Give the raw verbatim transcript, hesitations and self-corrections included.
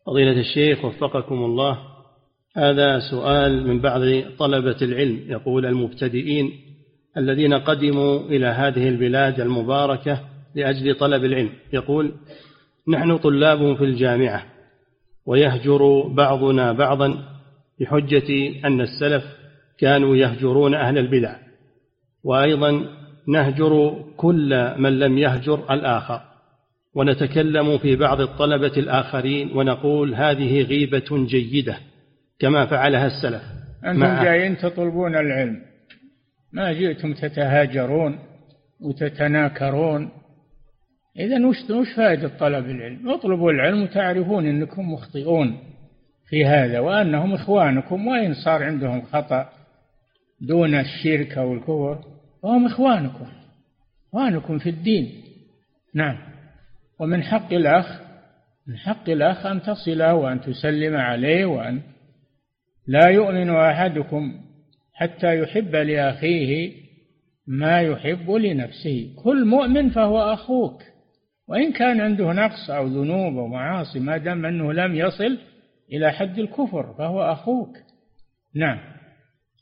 فضيلة الشيخ وفقكم الله، هذا سؤال من بعض طلبة العلم، يقول: المبتدئين الذين قدموا إلى هذه البلاد المباركة لأجل طلب العلم، يقول: نحن طلاب في الجامعة ويهجر بعضنا بعضا بحجة أن السلف كانوا يهجرون أهل البدع، وأيضا نهجر كل من لم يهجر الآخر، ونتكلم في بعض الطلبة الآخرين ونقول هذه غيبة جيدة كما فعلها السلف. أنتم جايين تطلبون العلم، ما جئتم تتهاجرون وتتناكرون. إذن وش فائدة طلب العلم؟ اطلبوا العلم وتعرفون أنكم مخطئون في هذا، وأنهم إخوانكم، وإن صار عندهم خطأ دون الشرك أو الكفر فهم إخوانكم، إخوانكم في الدين. نعم. ومن حق الأخ من حق الأخ أن تصله وأن تسلم عليه، وأن لا يؤمن أحدكم حتى يحب لأخيه ما يحب لنفسه. كل مؤمن فهو أخوك، وإن كان عنده نقص أو ذنوب أو معاصي، ما دام أنه لم يصل إلى حد الكفر فهو أخوك. نعم.